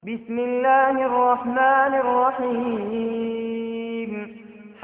بسم الله الرحمن الرحيم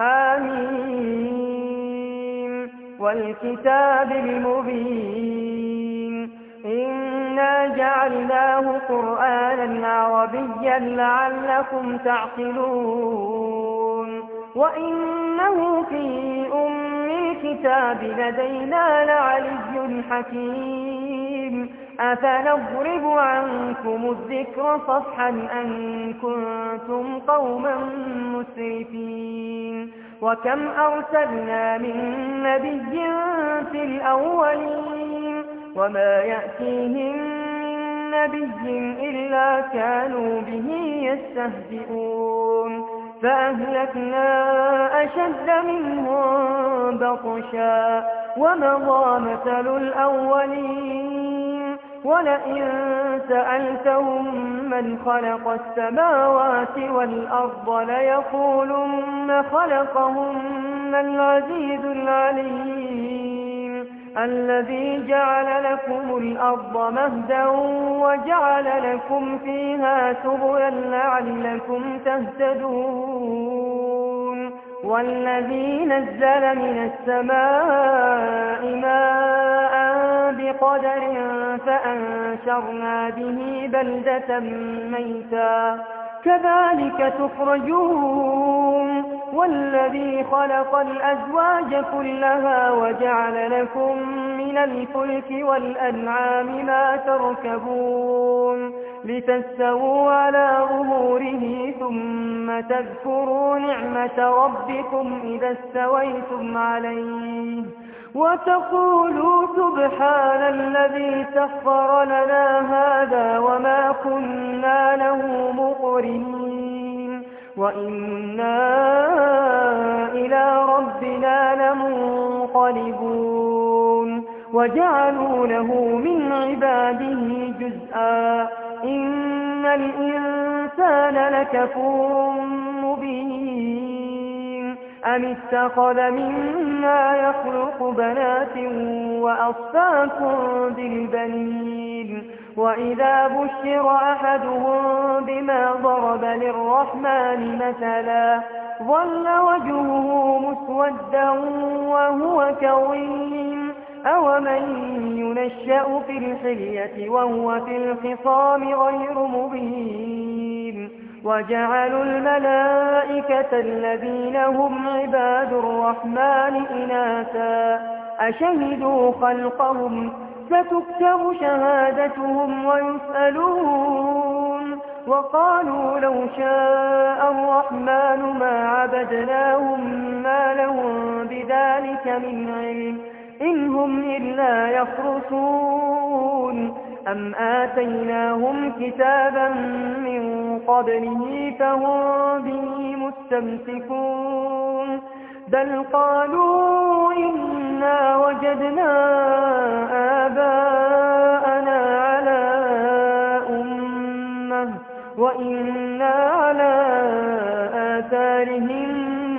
حميم والكتاب المبين إنا جعلناه قرآنا عربيا لعلكم تعقلون وإنه في أم الكتاب لدينا لعلي حكيم أفنضرب عنكم الذكر صفحا أن كنتم قوما مسرفين وكم أرسلنا من نبي في الأولين وما يأتيهم من نبي إلا كانوا به يستهزئون فأهلكنا أشد منهم بطشا ومضى مثل الأولين ولئن سألتهم من خلق السماوات والأرض ليقولن خلقهن العزيز العليم الذي جعل لكم الأرض مهدا وجعل لكم فيها سبلا لعلكم تهتدون والذي نزل من السماء ماء بقدر فأنشرنا به بلدة ميتا كذلك تخرجون والذي خلق الأزواج كلها وجعل لكم من الفلك والأنعام ما تركبون لتستووا على ظهوره ثم تذكروا نعمة ربكم إذا استويتم عليه وتقولوا سبحان الذي سخر لنا هذا وما كنا له مقرنين وإنا إلى ربنا لمنقلبون وجعلوا له من عباده جزءا إن الإنسان لكفور مبين أم اتخذ مما يخلق بنات وأصفاكم بالبنين وإذا بشر أحدهم بما ضرب للرحمن مثلا ظل وجهه مسودا وهو كظيم أومن ينشأ في الحلية وهو في الخصام غير مبين وجعلوا الملائكة الذين هم عباد الرحمن إناثا أشهدوا خلقهم ستكتب شهادتهم ويسألون وقالوا لو شاء الرحمن ما عبدناهم ما لهم بذلك من علم إن هم إلا يخرصون أم آتيناهم كتابا من قبله فهم به مستمسكون بل قالوا إنا وجدنا آباءنا على أمة وإنا على آثارهم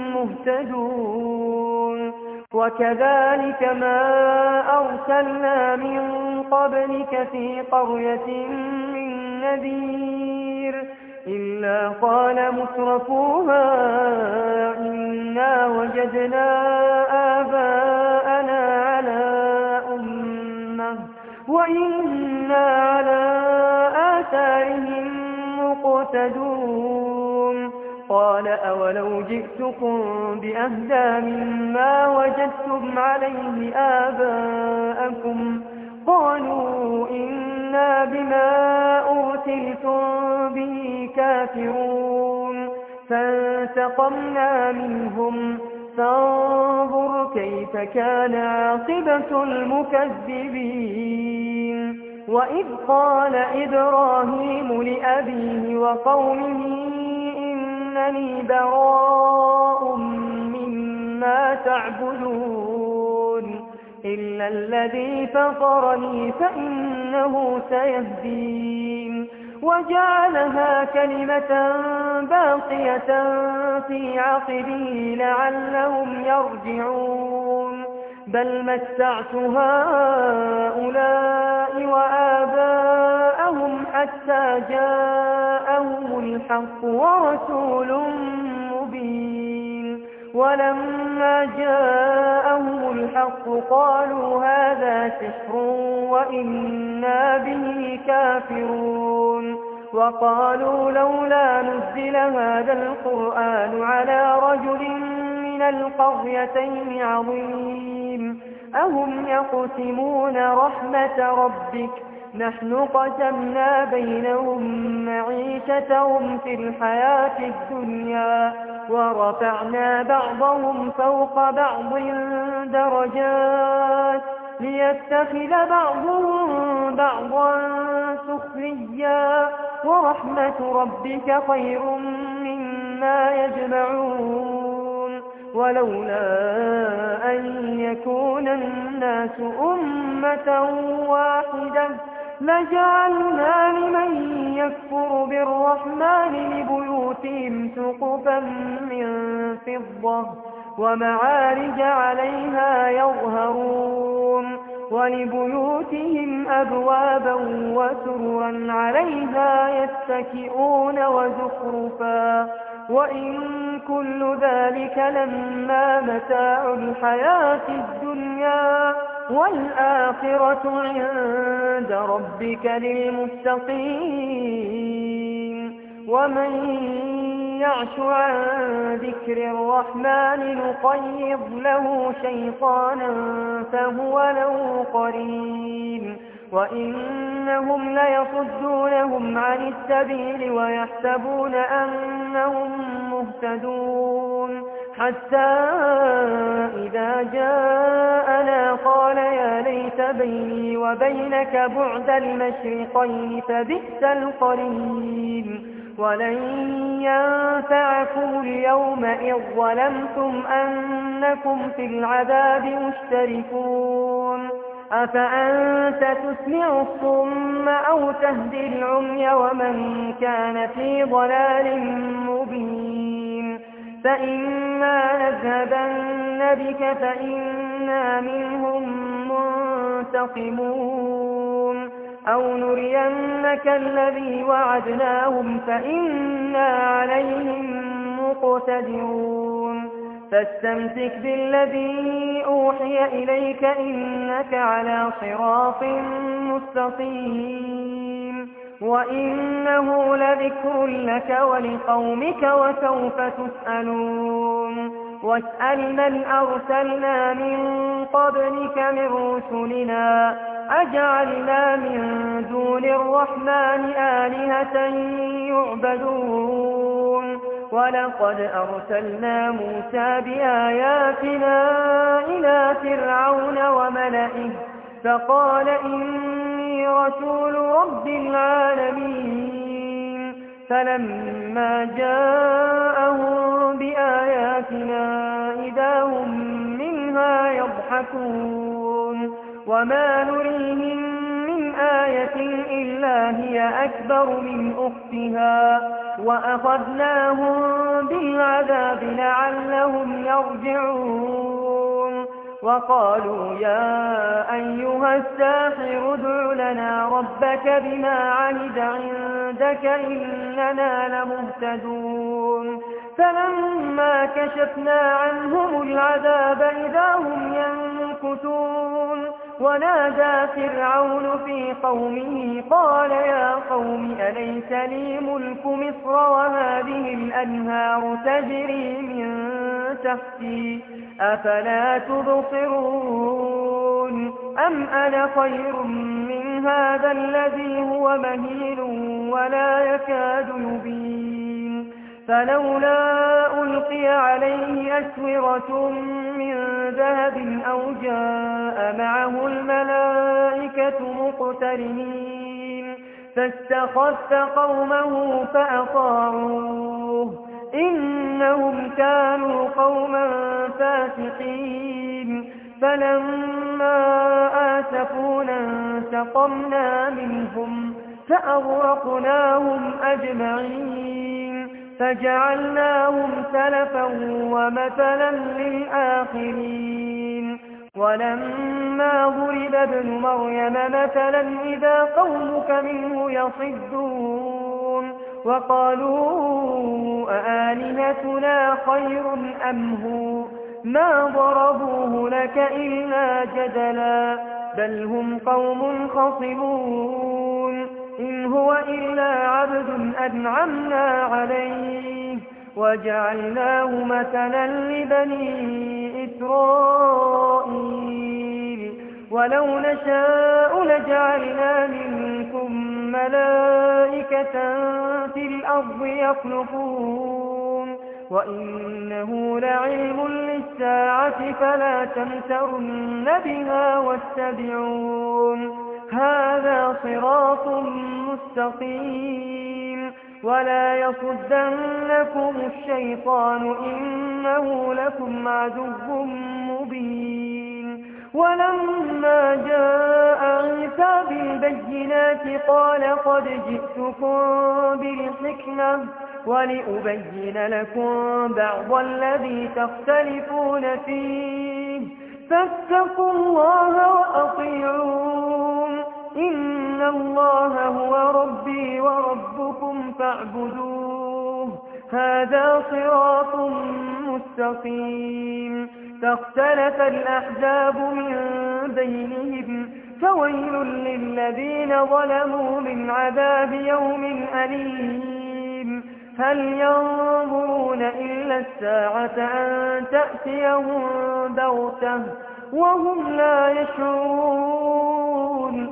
مهتدون وكذلك ما أرسلنا من قبلك في قرية من نذير إلا قال مترفوها إنا وجدنا آباءنا على أمة وإنا على آثارهم مقتدون قال أولو جئتكم بأهدى مما وجدتم عليه آباءكم قالوا إنا بما أرسلتم به كافرون فانتقمنا منهم فانظر كيف كان عاقبة المكذبين وإذ قال إبراهيم لأبيه وقومه إنني براء مما تعبدون إلا الذي فطرني فإنه سيهدين وجعلها كلمة باقية في عقبه لعلهم يرجعون بل متعت هؤلاء وآباءهم حتى جاءهم الحق ورسول مبين ولما جاءهم الحق قالوا هذا سحر وإنا به كافرون وقالوا لولا نزل هذا القرآن على رجل من القريتين عظيم أهم يقسمون رحمة ربك نحن قسمنا بينهم معيشتهم في الحياة الدنيا ورفعنا بعضهم فوق بعض درجات ليتخذ بعضهم بعضا سخريا ورحمة ربك خير مما يجمعون ولولا أن يكون الناس أمة واحدة لجعلنا لمن يكفر بالرحمن لبيوتهم سقفا من فضة ومعارج عليها يظهرون ولبيوتهم أبوابا وسررا عليها يتكئون وزخرفا وإن كل ذلك لما متاع الحياة الدنيا والآخرة عند ربك للمتقين ومن يعش عن ذكر الرحمن نقيض له شيطانا فهو له قرين وإنهم ليصدونهم عن السبيل ويحسبون أنهم مهتدون حتى إذا جاءنا قال يا ليت بيني وبينك بعد المشرقين فبئس القرين ولن ينفعكم اليوم إذ ظلمتم أنكم في العذاب مشتركون أفأنت تسمع الصم أو تهدي العمي ومن كان في ضلال مبين فإما نذهبن بك فإنا منهم منتقمون أو نرينك الذي وعدناهم فإنا عليهم مقتدرون فاستمسك بالذي أوحي إليك إنك على صراط مستقيم وإنه لذكر لك ولقومك وسوف تسألون واسأل من أرسلنا من قبلك من رسلنا أجعلنا من دون الرحمن آلهة يعبدون ولقد أرسلنا موسى بآياتنا إلى فرعون وملئه فقال إني رسول رب العالمين فلما جاءهم بآياتنا إذا هم منها يضحكون وما نريهم من آية إلا هي أكبر من أختها وأخذناهم بالعذاب لعلهم يرجعون وقالوا يا أيها الساحر ادع لنا ربك بما عهد عندك إننا لمهتدون فلما كشفنا عنهم العذاب إذا هم ينكثون ونادى فرعون في قومه قال يا قوم أليس لي ملك مصر وهذه الأنهار تجري من تحتي أفلا تبصرون أم أنا خير من هذا الذي هو مهين ولا يكاد يبين فلولا ألقي عليه أسورة من ذهب أو جاء معه الملائكة مقترنين فاستخف قومه فأطاعوه إنهم كانوا قوما فاسقين فلما آسفونا انتقمنا منهم فأغرقناهم أجمعين فجعلناهم سلفا ومثلا للآخرين ولما ضرب ابن مريم مثلا إذا قومك منه يصدون وقالوا أآلهتنا خير أم هو ما ضربوه لك إلا جدلا بل هم قوم خصمون إن هو إلا عبد أنعمنا عليه وجعلناه مثلا لبني إسرائيل ولو نشاء لجعلنا منكم ملائكة في الأرض يخلقون وإنه لعلم للساعة فلا تمترن بها واتبعون هذا صراط مستقيم ولا يصدنكم الشيطان إنه لكم عدو مبين ولما جاء عيسى بالبينات قال قد جئتكم بالحكمة ولأبين لكم بعض الذي تختلفون فيه فاتقوا الله وأطيعون إن الله هو ربي وربكم فاعبدوه هذا صراط مستقيم فاختلف الأحزاب من بينهم فويل للذين ظلموا من عذاب يوم أليم هل ينظرون إلا الساعة أن تأتيهم بغتة وهم لا يشعرون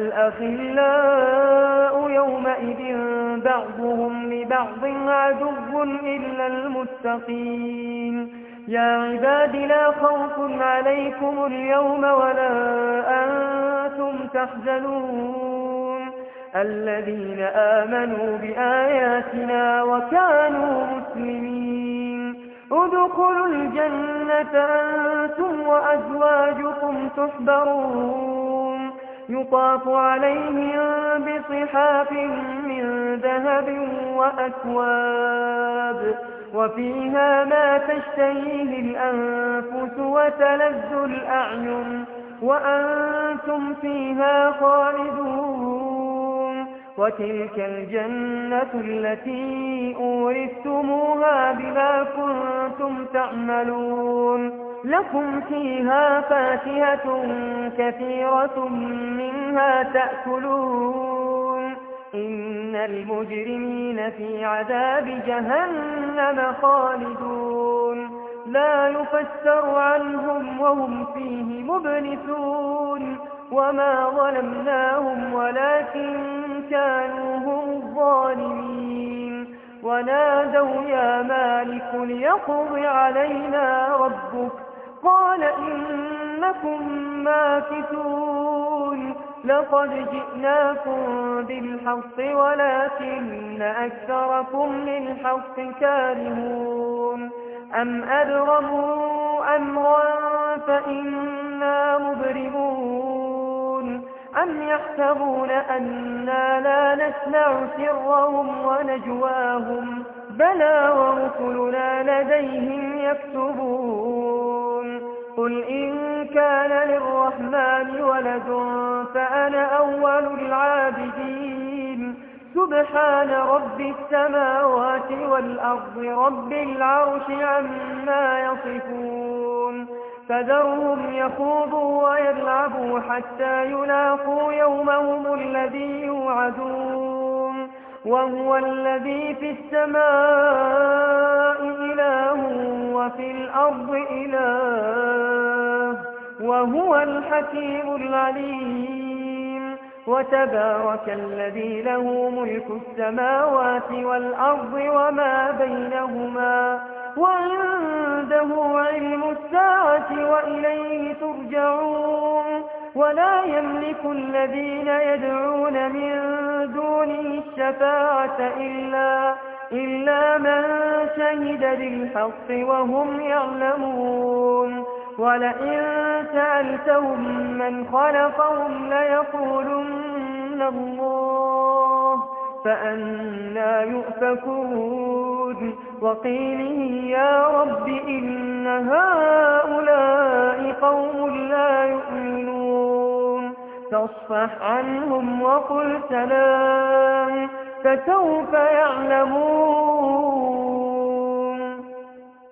الأخلاء يومئذ بعضهم لبعض عدو إلا المتقين يا عباد لا خوف عليكم اليوم ولا أنتم تحزنون الذين آمنوا بآياتنا وكانوا مسلمين ادخلوا الجنة أنتم وأزواجكم تحبرون يطاف عليهم بصحاف من ذهب وأكواب وفيها ما تشتهيه الأنفس وتلذ الأعين وأنتم فيها خالدون وتلك الجنة التي أورثتموها بما كنتم تعملون لكم فيها فاكهة كثيرة منها تأكلون إن المجرمين في عذاب جهنم خالدون لا يفتر عنهم وهم فيه مبلسون وما ظلمناهم ولكن كانوا هم الظالمين ونادوا يا مالك ليقض علينا ربك قال إنكم ماكثون لقد جئناكم بالحق ولكن أكثركم للحق كارهون أم أبرموا أمرا فإنا مبرمون أم يحسبون أنا لا نسمع سرهم ونجواهم بلى ورسلنا لديهم يكتبون قل إن كان للرحمن ولد فأنا أول العابدين سبحان رب السماوات والأرض رب العرش عما يصفون فذرهم يخوضوا ويلعبوا حتى يلاقوا يومهم الذي يوعدون وهو الذي في السماء إله وفي الأرض إله وهو الحكيم العليم وتبارك الذي له ملك السماوات والأرض وما بينهما وعنده علم الساعة وإليه ترجعون ولا يملك الذين يدعون من دونه الشفاعة إلا من شهد بالحق وهم يعلمون ولئن سألتهم من خلقهم ليقولن الله فأنى يؤفكون وقيله يا رب إن هؤلاء قوم لا يؤمنون فاصفح عنهم وقل سلام فسوف يعلمون.